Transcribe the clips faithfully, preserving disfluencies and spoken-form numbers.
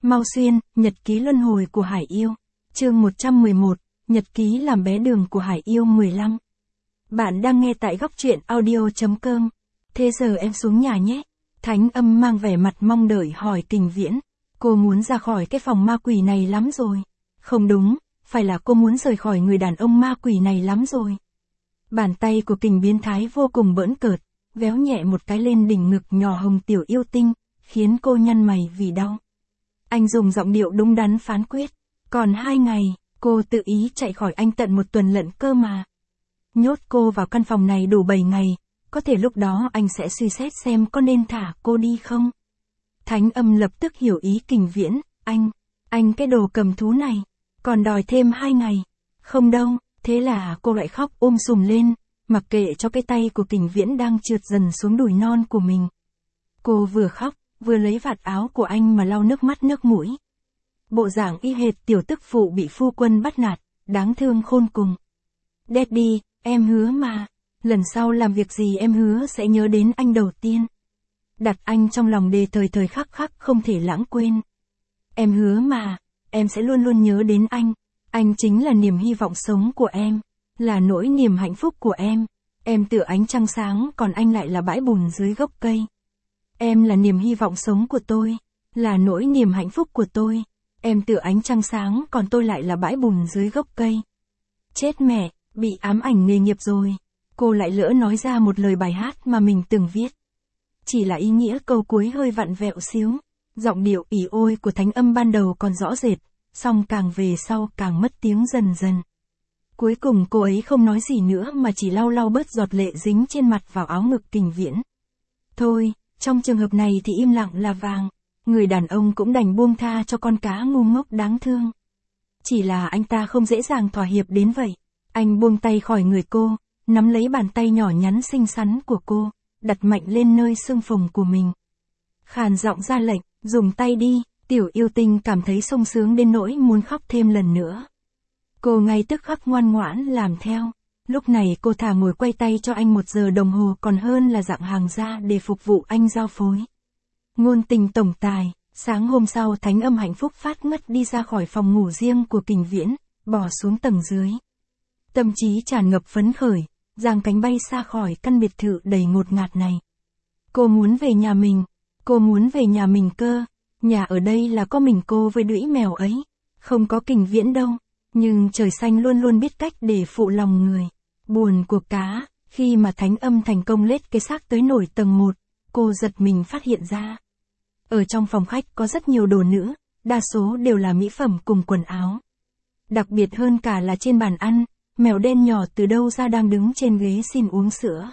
Mau Xuyên, Nhật ký luân hồi của Hải Yêu. Chương một trăm mười một, Nhật ký làm bé đường của Hải Yêu mười lăm. Bạn đang nghe tại góc truyện audio chấm com. Thế giờ em xuống nhà nhé. Thánh Âm mang vẻ mặt mong đợi hỏi Kình Viễn. Cô muốn ra khỏi cái phòng ma quỷ này lắm rồi. Không đúng, phải là cô muốn rời khỏi người đàn ông ma quỷ này lắm rồi. Bàn tay của Kình biến thái vô cùng bỡn cợt, véo nhẹ một cái lên đỉnh ngực nhỏ hồng tiểu yêu tinh, khiến cô nhăn mày vì đau. Anh dùng giọng điệu đúng đắn phán quyết. Còn hai ngày, cô tự ý chạy khỏi anh tận một tuần lận cơ mà. Nhốt cô vào căn phòng này đủ bảy ngày, có thể lúc đó anh sẽ suy xét xem có nên thả cô đi không. Thánh Âm lập tức hiểu ý Kình Viễn, anh, anh cái đồ cầm thú này, còn đòi thêm hai ngày. Không đâu, thế là cô lại khóc ôm sùm lên, mặc kệ cho cái tay của Kình Viễn đang trượt dần xuống đùi non của mình. Cô vừa khóc, vừa lấy vạt áo của anh mà lau nước mắt nước mũi. Bộ dạng y hệt tiểu tức phụ bị phu quân bắt nạt, đáng thương khôn cùng. Daddy, em hứa mà, lần sau làm việc gì em hứa sẽ nhớ đến anh đầu tiên. Đặt anh trong lòng đề thời thời khắc khắc không thể lãng quên. Em hứa mà, em sẽ luôn luôn nhớ đến anh. Anh chính là niềm hy vọng sống của em, là nỗi niềm hạnh phúc của em. Em tựa ánh trăng sáng còn anh lại là bãi bùn dưới gốc cây. Em là niềm hy vọng sống của tôi, là nỗi niềm hạnh phúc của tôi. Em tựa ánh trăng sáng còn tôi lại là bãi bùn dưới gốc cây. Chết mẹ, bị ám ảnh nghề nghiệp rồi. Cô lại lỡ nói ra một lời bài hát mà mình từng viết. Chỉ là ý nghĩa câu cuối hơi vặn vẹo xíu. Giọng điệu ỉ ôi của Thánh Âm ban đầu còn rõ rệt, song càng về sau càng mất tiếng dần dần. Cuối cùng cô ấy không nói gì nữa mà chỉ lau lau bớt giọt lệ dính trên mặt vào áo ngực Kình Viễn. Thôi, trong trường hợp này thì im lặng là vàng. Người đàn ông cũng đành buông tha cho con cá ngu ngốc đáng thương. Chỉ là anh ta không dễ dàng thỏa hiệp đến vậy. Anh buông tay khỏi người cô, nắm lấy bàn tay nhỏ nhắn xinh xắn của cô, đặt mạnh lên nơi xương phồng của mình. Khàn giọng ra lệnh, dùng tay đi. Tiểu yêu tinh cảm thấy sung sướng đến nỗi muốn khóc thêm lần nữa. Cô ngay tức khắc ngoan ngoãn làm theo. Lúc này cô thà ngồi quay tay cho anh một giờ đồng hồ còn hơn là dạng hàng ra để phục vụ anh giao phối. Ngôn tình tổng tài, sáng hôm sau Thánh Âm hạnh phúc phát ngất đi ra khỏi phòng ngủ riêng của Kình Viễn, bỏ xuống tầng dưới. Tâm trí tràn ngập phấn khởi, giang cánh bay xa khỏi căn biệt thự đầy ngột ngạt này. Cô muốn về nhà mình, cô muốn về nhà mình cơ. Nhà ở đây là có mình cô với đũy mèo ấy, không có Kình Viễn đâu, nhưng trời xanh luôn luôn biết cách để phụ lòng người. Buồn cuộc cá, khi mà Thánh Âm thành công lết cái xác tới nổi tầng một, cô giật mình phát hiện ra. Ở trong phòng khách có rất nhiều đồ nữ, đa số đều là mỹ phẩm cùng quần áo. Đặc biệt hơn cả là trên bàn ăn, mèo đen nhỏ từ đâu ra đang đứng trên ghế xin uống sữa.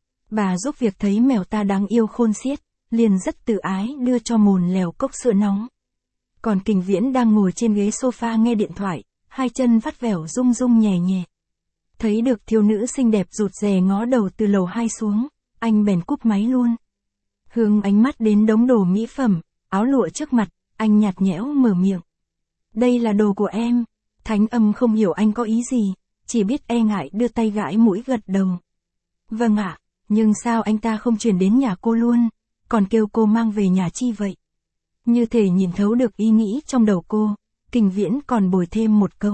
Bà giúp việc thấy mèo ta đáng yêu khôn xiết, liền rất tự ái đưa cho mồn lèo cốc sữa nóng. Còn Kình Viễn đang ngồi trên ghế sofa nghe điện thoại, hai chân vắt vẻo rung rung nhẹ nhẹ. Thấy được thiếu nữ xinh đẹp rụt rè ngó đầu từ lầu hai xuống, anh bèn cúp máy luôn. Hướng ánh mắt đến đống đồ mỹ phẩm, áo lụa trước mặt, anh nhạt nhẽo mở miệng. Đây là đồ của em. Thánh Âm không hiểu anh có ý gì, chỉ biết e ngại đưa tay gãi mũi gật đầu. Vâng ạ, nhưng sao anh ta không chuyển đến nhà cô luôn? Còn kêu cô mang về nhà chi vậy? Như thể nhìn thấu được ý nghĩ trong đầu cô, Kình Viễn còn bồi thêm một câu.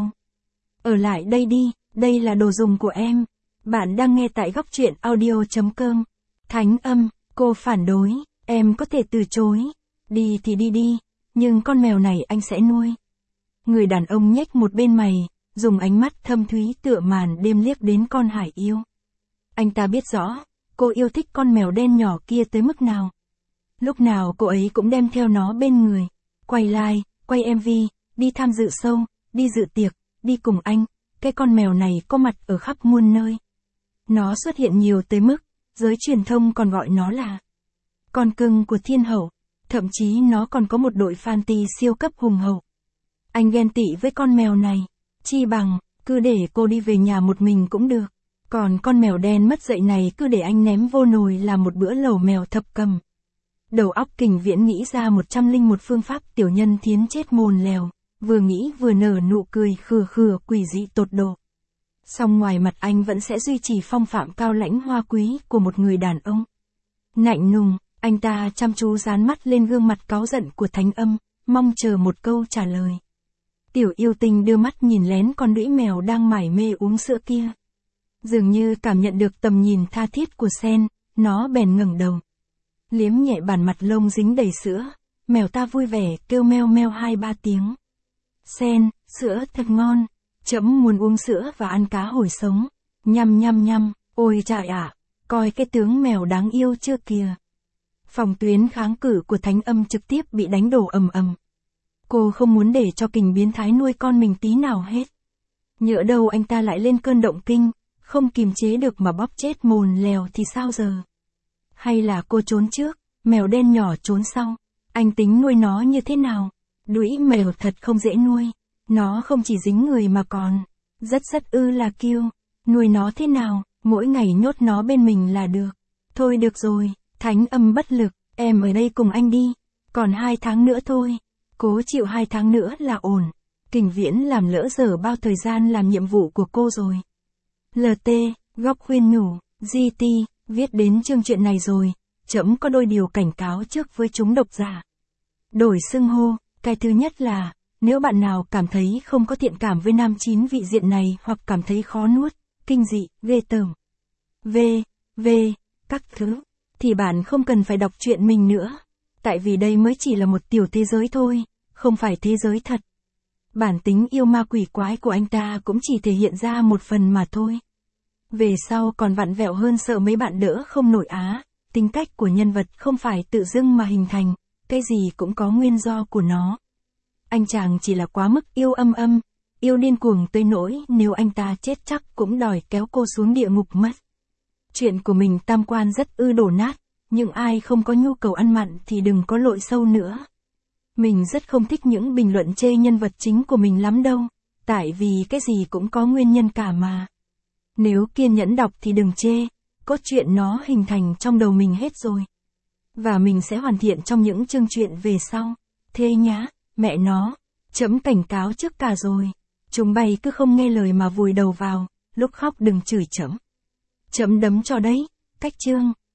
Ở lại đây đi, đây là đồ dùng của em. Bạn đang nghe tại góc truyện audio chấm com. Thánh Âm, cô phản đối, em có thể từ chối. Đi thì đi đi, nhưng con mèo này anh sẽ nuôi. Người đàn ông nhếch một bên mày, dùng ánh mắt thâm thúy tựa màn đêm liếc đến con Hải Yêu. Anh ta biết rõ, cô yêu thích con mèo đen nhỏ kia tới mức nào. Lúc nào cô ấy cũng đem theo nó bên người, quay live, quay em vê, đi tham dự show, đi dự tiệc, đi cùng anh, cái con mèo này có mặt ở khắp muôn nơi. Nó xuất hiện nhiều tới mức, giới truyền thông còn gọi nó là con cưng của thiên hậu, thậm chí nó còn có một đội fan siêu cấp hùng hậu. Anh ghen tị với con mèo này, chi bằng, cứ để cô đi về nhà một mình cũng được. Còn con mèo đen mất dạy này cứ để anh ném vô nồi làm một bữa lẩu mèo thập cầm. Đầu óc Kình Viễn nghĩ ra một trăm linh một phương pháp tiểu nhân thiến chết mồn lèo, vừa nghĩ vừa nở nụ cười khừa khừa quỷ dị tột độ. Song ngoài mặt anh vẫn sẽ duy trì phong phạm cao lãnh hoa quý của một người đàn ông. Nạnh nùng, anh ta chăm chú dán mắt lên gương mặt cáu giận của Thánh Âm, mong chờ một câu trả lời. Tiểu yêu tinh đưa mắt nhìn lén con đũy mèo đang mải mê uống sữa kia. Dường như cảm nhận được tầm nhìn tha thiết của Sen, nó bèn ngẩng đầu. Liếm nhẹ bàn mặt lông dính đầy sữa, mèo ta vui vẻ kêu meo meo hai ba tiếng. Sen, sữa thật ngon, trẫm muốn uống sữa và ăn cá hồi sống. Nhăm nhăm nhăm, ôi trời ạ, coi cái tướng mèo đáng yêu chưa kìa. Phòng tuyến kháng cự của Thánh Âm trực tiếp bị đánh đổ ầm ầm. Cô không muốn để cho kình biến thái nuôi con mình tí nào hết. Nhỡ đâu anh ta lại lên cơn động kinh, không kìm chế được mà bóp chết mồn lèo thì sao giờ? Hay là cô trốn trước, mèo đen nhỏ trốn sau, anh tính nuôi nó như thế nào? Đũy mèo thật không dễ nuôi, nó không chỉ dính người mà còn rất rất ư là kiêu. Nuôi nó thế nào, mỗi ngày nhốt nó bên mình là được. Thôi được rồi, Thánh Âm bất lực, em ở đây cùng anh đi, còn hai tháng nữa thôi, cố chịu hai tháng nữa là ổn. Kình Viễn làm lỡ dở bao thời gian làm nhiệm vụ của cô rồi. lờ tê, góc khuyên nhủ, giê tê, viết đến chương chuyện này rồi, trẫm có đôi điều cảnh cáo trước với chúng độc giả. Đổi xưng hô, cái thứ nhất là, nếu bạn nào cảm thấy không có thiện cảm với nam chín vị diện này hoặc cảm thấy khó nuốt, kinh dị, ghê tởm, v, v, các thứ, thì bạn không cần phải đọc truyện mình nữa. Tại vì đây mới chỉ là một tiểu thế giới thôi, không phải thế giới thật. Bản tính yêu ma quỷ quái của anh ta cũng chỉ thể hiện ra một phần mà thôi. Về sau còn vặn vẹo hơn sợ mấy bạn đỡ không nổi á, tính cách của nhân vật không phải tự dưng mà hình thành, cái gì cũng có nguyên do của nó. Anh chàng chỉ là quá mức yêu âm âm, yêu điên cuồng tới nỗi nếu anh ta chết chắc cũng đòi kéo cô xuống địa ngục mất. Chuyện của mình tam quan rất ư đổ nát, nhưng ai không có nhu cầu ăn mặn thì đừng có lội sâu nữa. Mình rất không thích những bình luận chê nhân vật chính của mình lắm đâu, tại vì cái gì cũng có nguyên nhân cả mà. Nếu kiên nhẫn đọc thì đừng chê, cốt truyện nó hình thành trong đầu mình hết rồi. Và mình sẽ hoàn thiện trong những chương truyện về sau. Thế nhá, mẹ nó, trẫm cảnh cáo trước cả rồi. Chúng bay cứ không nghe lời mà vùi đầu vào, lúc khóc đừng chửi trẫm. Trẫm đấm cho đấy, cách chương.